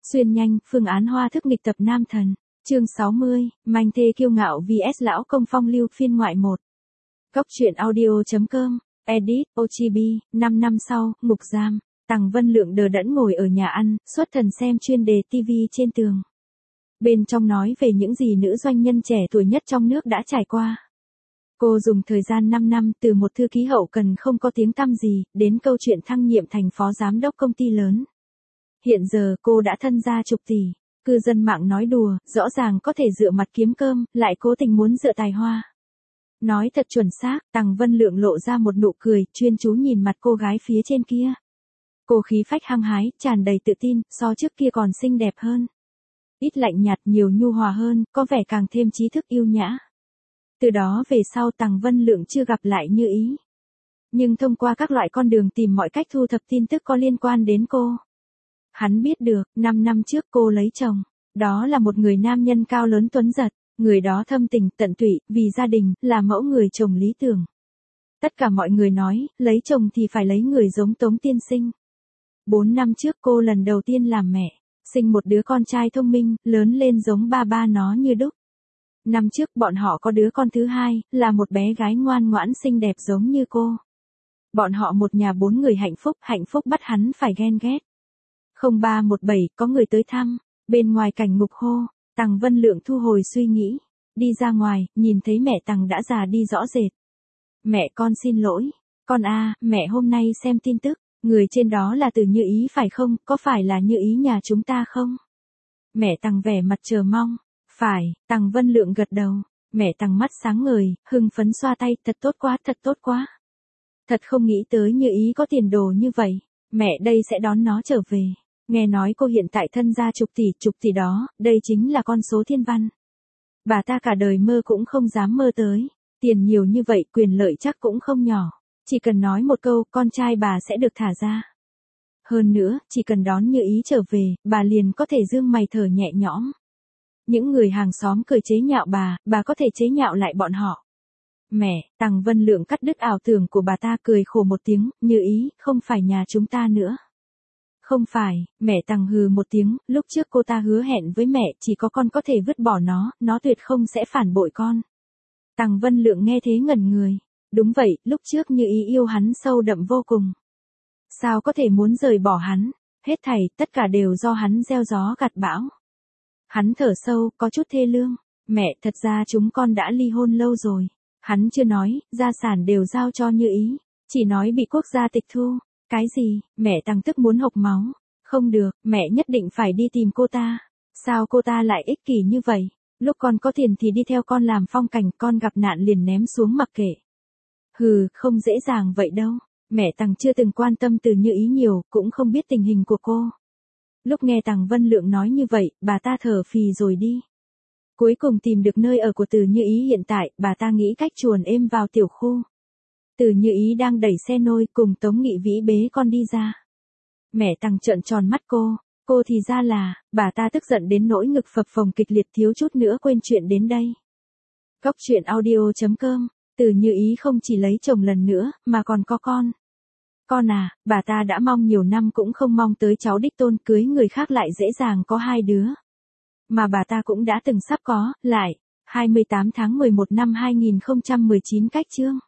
Xuyên nhanh, phương án hoa thức nghịch tập nam thần. Chương 60, manh thê kiêu ngạo vs lão công phong lưu phiên ngoại 1. Góc truyện audio.com, edit, Ochibi, 5 năm sau, ngục giam. Tằng Vân Lượng đờ đẫn ngồi ở nhà ăn, xuất thần xem chuyên đề TV trên tường. Bên trong nói về những gì nữ doanh nhân trẻ tuổi nhất trong nước đã trải qua. Cô dùng thời gian 5 năm từ một thư ký hậu cần không có tiếng tăm gì, đến câu chuyện thăng nhiệm thành phó giám đốc công ty lớn. Hiện giờ cô đã thân gia chục tỷ. Cư dân mạng nói đùa, rõ ràng có thể dựa mặt kiếm cơm, lại cố tình muốn dựa tài hoa. Nói thật chuẩn xác, Tằng Vân Lượng lộ ra một nụ cười, chuyên chú nhìn mặt cô gái phía trên kia. Cô khí phách hăng hái, tràn đầy tự tin, so trước kia còn xinh đẹp hơn. Ít lạnh nhạt, nhiều nhu hòa hơn, có vẻ càng thêm trí thức yêu nhã. Từ đó về sau Tằng Vân Lượng chưa gặp lại Như Ý. Nhưng thông qua các loại con đường tìm mọi cách thu thập tin tức có liên quan đến cô. Hắn biết được, 5 năm trước cô lấy chồng. Đó là một người nam nhân cao lớn tuấn giật. Người đó thâm tình, tận tụy, vì gia đình, là mẫu người chồng lý tưởng. Tất cả mọi người nói, lấy chồng thì phải lấy người giống Tống tiên sinh. 4 năm trước cô lần đầu tiên làm mẹ. Sinh một đứa con trai thông minh, lớn lên giống ba nó như đúc. Năm trước bọn họ có đứa con thứ hai, là một bé gái ngoan ngoãn xinh đẹp giống như cô. Bọn họ một nhà 4 người hạnh phúc bắt hắn phải ghen ghét. 0317, có người tới thăm, bên ngoài cảnh ngục hô, Tằng Vân Lượng thu hồi suy nghĩ, đi ra ngoài, nhìn thấy mẹ Tằng đã già đi rõ rệt. Mẹ con xin lỗi, con mẹ hôm nay xem tin tức, người trên đó là Từ Như Ý phải không, có phải là Như Ý nhà chúng ta không? Mẹ Tằng vẻ mặt chờ mong, phải, Tằng Vân Lượng gật đầu, mẹ Tằng mắt sáng ngời, hưng phấn xoa tay, thật tốt quá. Thật không nghĩ tới Như Ý có tiền đồ như vậy, mẹ đây sẽ đón nó trở về. Nghe nói cô hiện tại thân gia chục tỷ đó, đây chính là con số thiên văn. Bà ta cả đời mơ cũng không dám mơ tới. Tiền nhiều như vậy, quyền lợi chắc cũng không nhỏ. Chỉ cần nói một câu, con trai bà sẽ được thả ra. Hơn nữa, chỉ cần đón Như Ý trở về, bà liền có thể dương mày thở nhẹ nhõm. Những người hàng xóm cười chế nhạo bà có thể chế nhạo lại bọn họ. Mẹ, Tằng Vân Lượng cắt đứt ảo tưởng của bà ta, cười khổ một tiếng, Như Ý, không phải nhà chúng ta nữa. Không phải, mẹ Tằng hừ một tiếng, lúc trước cô ta hứa hẹn với mẹ chỉ có con có thể vứt bỏ nó tuyệt không sẽ phản bội con. Tằng Vân Lượng nghe thế ngẩn người. Đúng vậy, lúc trước Như Ý yêu hắn sâu đậm vô cùng. Sao có thể muốn rời bỏ hắn, hết thảy, tất cả đều do hắn gieo gió gặt bão. Hắn thở sâu, có chút thê lương. Mẹ, thật ra chúng con đã ly hôn lâu rồi. Hắn chưa nói, gia sản đều giao cho Như Ý. Chỉ nói bị quốc gia tịch thu. Cái gì, mẹ Tằng tức muốn hộc máu. Không được, mẹ nhất định phải đi tìm cô ta. Sao cô ta lại ích kỷ như vậy? Lúc con có tiền thì đi theo con làm phong cảnh, con gặp nạn liền ném xuống mặc kệ. Hừ, không dễ dàng vậy đâu. Mẹ Tằng chưa từng quan tâm Từ Như Ý nhiều, cũng không biết tình hình của cô. Lúc nghe Tằng Vân Lượng nói như vậy, bà ta thở phì rồi đi. Cuối cùng tìm được nơi ở của Từ Như Ý hiện tại, bà ta nghĩ cách chuồn êm vào tiểu khu. Từ Như Ý đang đẩy xe nôi cùng Tống Nghị Vĩ bế con đi ra. Mẹ Tằng trợn tròn mắt cô thì ra là, bà ta tức giận đến nỗi ngực phập phồng kịch liệt, thiếu chút nữa quên chuyện đến đây. Góc truyện audio.com, Từ Như Ý không chỉ lấy chồng lần nữa, mà còn có con. Con bà ta đã mong nhiều năm cũng không mong tới cháu đích tôn, cưới người khác lại dễ dàng có 2 đứa. Mà bà ta cũng đã từng sắp có, lại, 28 tháng 11 năm 2019 cách chương.